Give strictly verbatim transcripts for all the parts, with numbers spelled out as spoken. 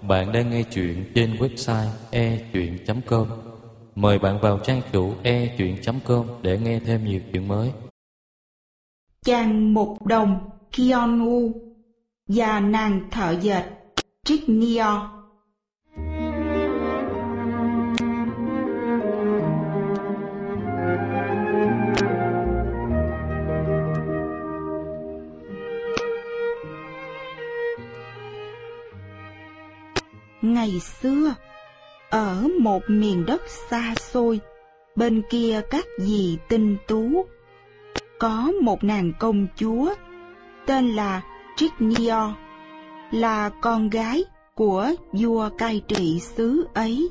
Bạn đang nghe chuyện trên website e chuyện chấm com. Mời bạn vào trang chủ e chuyện chấm com để nghe thêm nhiều chuyện mới. Chàng mục đồng Keanu và nàng thợ dệt Trignia. Ngày xưa, ở một miền đất xa xôi, bên kia các dì tinh tú, có một nàng công chúa tên là Trignia, là con gái của vua cai trị xứ ấy.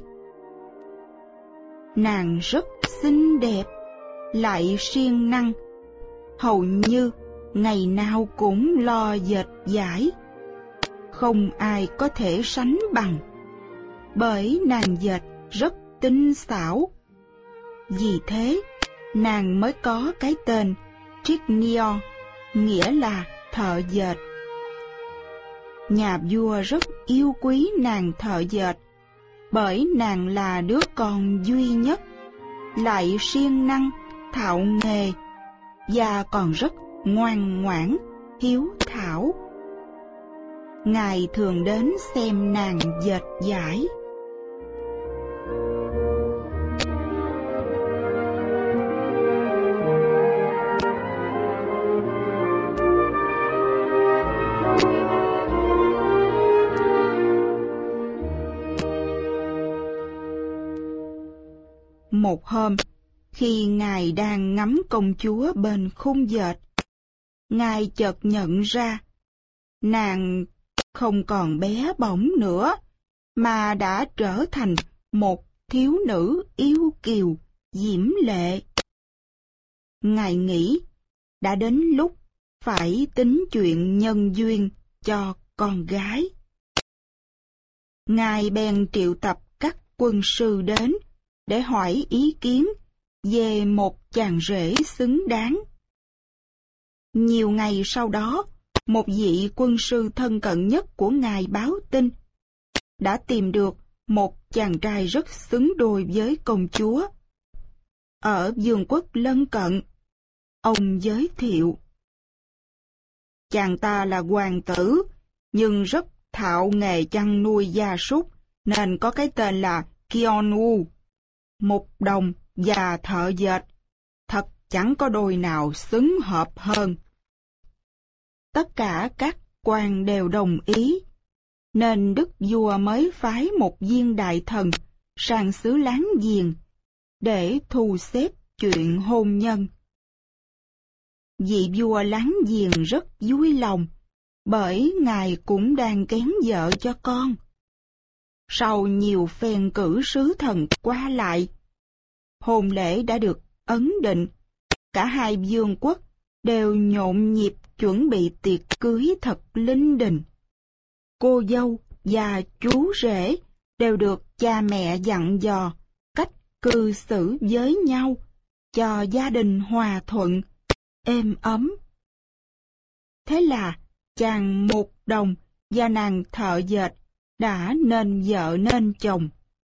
Nàng rất xinh đẹp, lại siêng năng, hầu như ngày nào cũng lo dệt vải. Không ai có thể sánh bằng, bởi nàng dệt rất tinh xảo. Vì thế, nàng mới có cái tên Trignia, nghĩa là thợ dệt. Nhà vua rất yêu quý nàng thợ dệt, bởi nàng là đứa con duy nhất, lại siêng năng, thạo nghề, và còn rất ngoan ngoãn, hiếu thảo. Ngài thường đến xem nàng dệt vải. Một hôm, khi Ngài đang ngắm công chúa bên khung dệt, Ngài chợt nhận ra nàng không còn bé bỏng nữa, mà đã trở thành một thiếu nữ yêu kiều, diễm lệ. Ngài nghĩ đã đến lúc phải tính chuyện nhân duyên cho con gái. Ngài bèn triệu tập các quân sư đến để hỏi ý kiến về một chàng rể xứng đáng. Nhiều ngày sau đó, một vị quân sư thân cận nhất của Ngài báo tin đã tìm được một chàng trai rất xứng đôi với công chúa. Ở vương quốc lân cận, ông giới thiệu: chàng ta là hoàng tử, nhưng rất thạo nghề chăn nuôi gia súc, nên có cái tên là Keanu, mục đồng và thợ dệt. Thật chẳng có đôi nào xứng hợp hơn. Tất cả các quan đều đồng ý, nên đức vua mới phái một viên đại thần sang xứ láng giềng để thu xếp chuyện hôn nhân. Vị vua láng giềng rất vui lòng, bởi ngài cũng đang kén vợ cho con. Sau nhiều phen cử sứ thần qua lại, hôn lễ đã được ấn định. Cả hai vương quốc đều nhộn nhịp chuẩn bị tiệc cưới thật linh đình. Cô dâu và chú rể đều được cha mẹ dặn dò cách cư xử với nhau, cho gia đình hòa thuận, êm ấm. Thế là chàng mục đồng và nàng thợ dệt đã nên vợ nên chồng.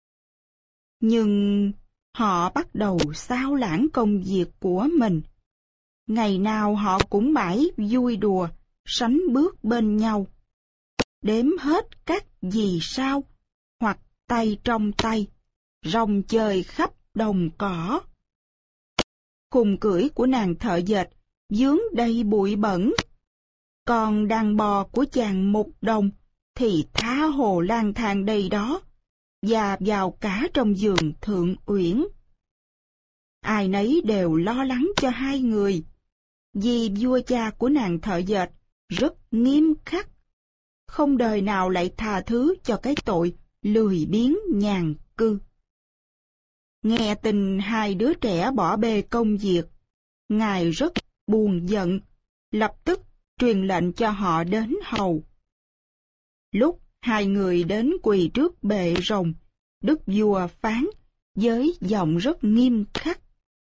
Nhưng họ bắt đầu xao lãng công việc của mình. Ngày nào họ cũng mãi vui đùa, sánh bước bên nhau, đếm hết các vì sao, hoặc tay trong tay, rong chơi khắp đồng cỏ. Khung cưỡi của nàng thợ dệt vướng đầy bụi bẩn, còn đàn bò của chàng mục đồng thì tha hồ lang thang đầy đó, và vào cả trong giường thượng uyển. Ai nấy đều lo lắng cho hai người, vì vua cha của nàng thợ dệt rất nghiêm khắc, không đời nào lại tha thứ cho cái tội lười biếng nhàn cư. Nghe tin hai đứa trẻ bỏ bê công việc, ngài rất buồn giận, lập tức truyền lệnh cho họ đến hầu. Lúc hai người đến quỳ trước bệ rồng, đức vua phán với giọng rất nghiêm khắc: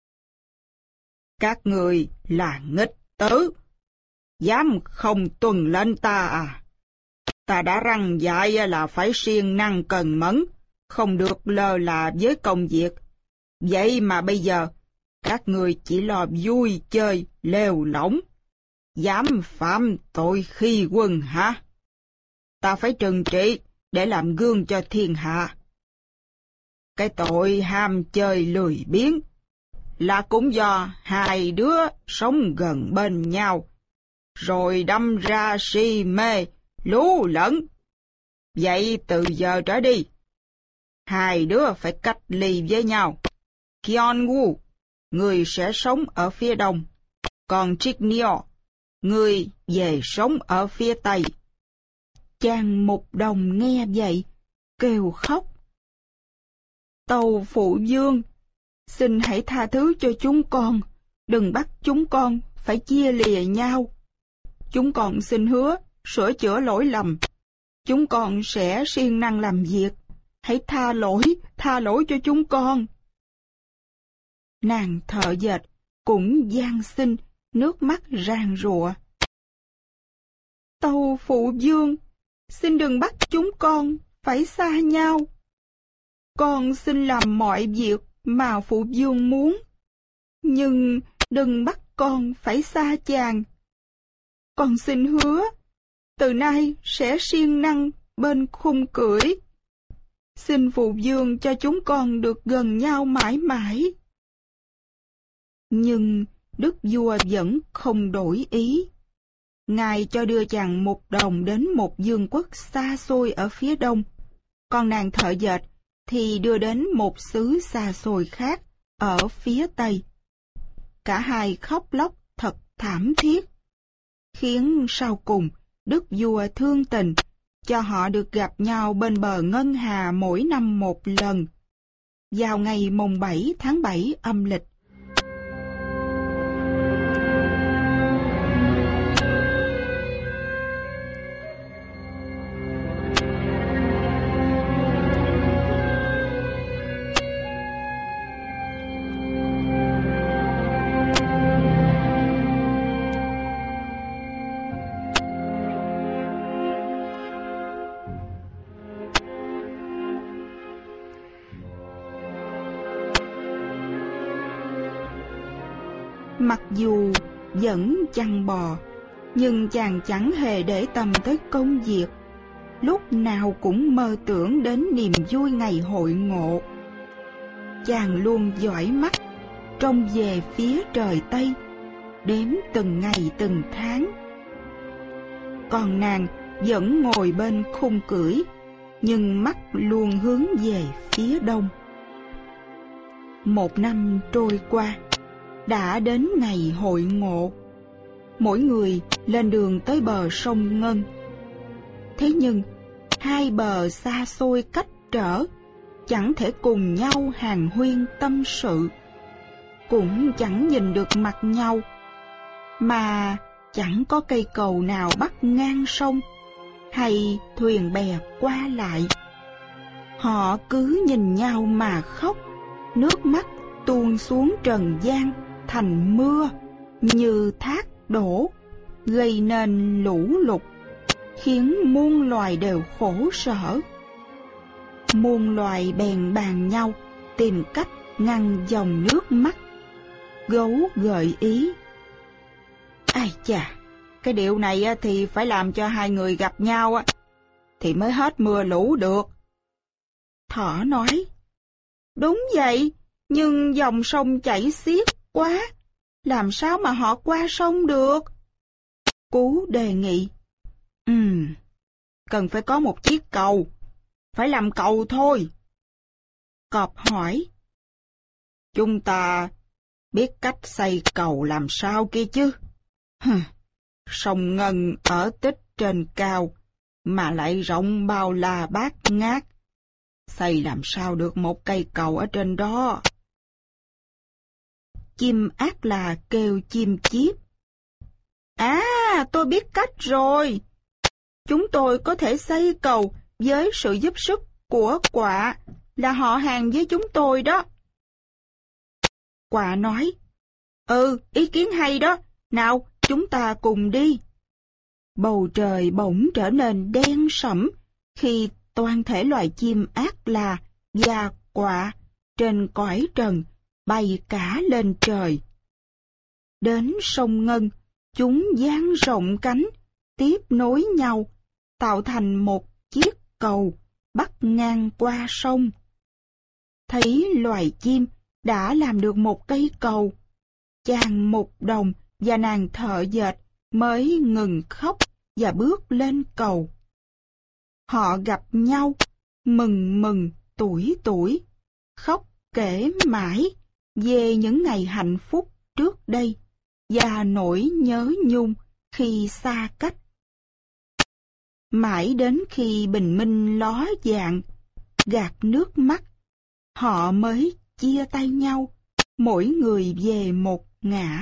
các người là nghịch tử, dám không tuân lệnh ta à? Ta đã răn dạy là phải siêng năng cần mẫn, không được lơ là với công việc. Vậy mà bây giờ, các người chỉ lo vui chơi, lêu lỏng, dám phạm tội khi quân hả? Ta phải trừng trị để làm gương cho thiên hạ. Cái tội ham chơi lười biếng là cũng do hai đứa sống gần bên nhau, rồi đâm ra si mê, lú lẫn. Vậy từ giờ trở đi, hai đứa phải cách ly với nhau. Kyeon-woo, người sẽ sống ở phía đông, còn Triknyo, người về sống ở phía tây. Chàng mục đồng nghe vậy, kêu khóc. Tâu phụ vương, xin hãy tha thứ cho chúng con, đừng bắt chúng con phải chia lìa nhau. Chúng con xin hứa sửa chữa lỗi lầm. Chúng con sẽ siêng năng làm việc. Hãy tha lỗi, tha lỗi cho chúng con. Nàng thợ dệt cũng van xin, nước mắt ràn rụa. Tâu phụ vương, xin đừng bắt chúng con phải xa nhau. Con xin làm mọi việc mà phụ vương muốn, nhưng đừng bắt con phải xa chàng. Con xin hứa, từ nay sẽ siêng năng bên khung cưỡi. Xin phụ vương cho chúng con được gần nhau mãi mãi. Nhưng đức vua vẫn không đổi ý. Ngài cho đưa chàng một đồng đến một vương quốc xa xôi ở phía đông, còn nàng thợ dệt thì đưa đến một xứ xa xôi khác ở phía tây. Cả hai khóc lóc thật thảm thiết, khiến sau cùng đức vua thương tình, cho họ được gặp nhau bên bờ ngân hà mỗi năm một lần, vào ngày mùng bảy tháng bảy âm lịch. Mặc dù vẫn chăn bò, nhưng chàng chẳng hề để tâm tới công việc, lúc nào cũng mơ tưởng đến niềm vui ngày hội ngộ. Chàng luôn dõi mắt, trông về phía trời Tây, đếm từng ngày từng tháng. Còn nàng vẫn ngồi bên khung cưỡi, nhưng mắt luôn hướng về phía đông. Một năm trôi qua, đã đến ngày hội ngộ. Mỗi người lên đường tới bờ sông Ngân. Thế nhưng, hai bờ xa xôi cách trở, chẳng thể cùng nhau hàn huyên tâm sự, cũng chẳng nhìn được mặt nhau, mà chẳng có cây cầu nào bắc ngang sông, hay thuyền bè qua lại. Họ cứ nhìn nhau mà khóc, nước mắt tuôn xuống trần gian thành mưa như thác đổ, gây nên lũ lụt, khiến muôn loài đều khổ sở. Muôn loài bèn bàn nhau tìm cách ngăn dòng nước mắt. Gấu gợi ý: ai chà, cái điệu này thì phải làm cho hai người gặp nhau thì mới hết mưa lũ được. Thỏ nói: đúng vậy, nhưng dòng sông chảy xiết quá, làm sao mà họ qua sông được? Cú đề nghị: Ừm, cần phải có một chiếc cầu, phải làm cầu thôi. Cọp hỏi: chúng ta biết cách xây cầu làm sao kia chứ? Hừ, sông Ngân ở tích trên cao, mà lại rộng bao la bát ngát, xây làm sao được một cây cầu ở trên đó? Chim ác là kêu chim chiếp: à, tôi biết cách rồi. Chúng tôi có thể xây cầu với sự giúp sức của quạ, là họ hàng với chúng tôi đó. Quạ nói: ừ, ý kiến hay đó, nào chúng ta cùng đi. Bầu trời bỗng trở nên đen sẫm khi toàn thể loài chim ác là và quạ trên cõi trần bay cả lên trời. Đến sông Ngân, chúng dang rộng cánh, tiếp nối nhau, tạo thành một chiếc cầu bắc ngang qua sông. Thấy loài chim đã làm được một cây cầu, chàng mục đồng và nàng thợ dệt mới ngừng khóc và bước lên cầu. Họ gặp nhau, mừng mừng tuổi tuổi, khóc kể mãi về những ngày hạnh phúc trước đây và nỗi nhớ nhung khi xa cách. Mãi đến khi bình minh ló dạng, gạt nước mắt, họ mới chia tay nhau, mỗi người về một ngã.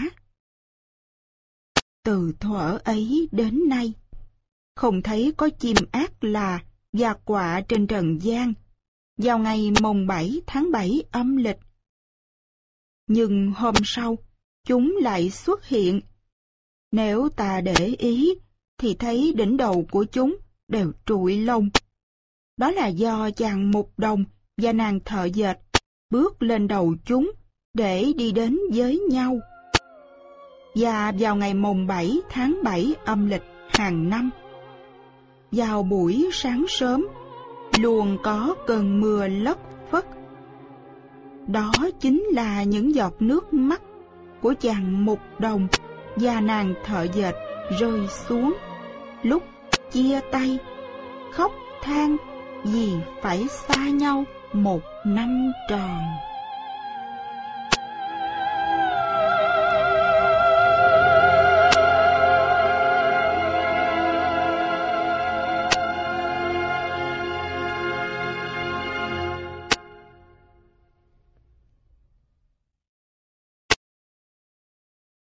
Từ thuở ấy đến nay, không thấy có chim ác là và quạ trên trần gian vào ngày mồng bảy tháng bảy âm lịch. Nhưng hôm sau, chúng lại xuất hiện. Nếu ta để ý, thì thấy đỉnh đầu của chúng đều trụi lông. Đó là do chàng mục đồng và nàng thợ dệt bước lên đầu chúng để đi đến với nhau. Và vào ngày mồng bảy tháng bảy âm lịch hàng năm, vào buổi sáng sớm, luôn có cơn mưa lất phất. Đó chính là những giọt nước mắt của chàng mục đồng và nàng thợ dệt rơi xuống lúc chia tay, khóc than vì phải xa nhau một năm tròn.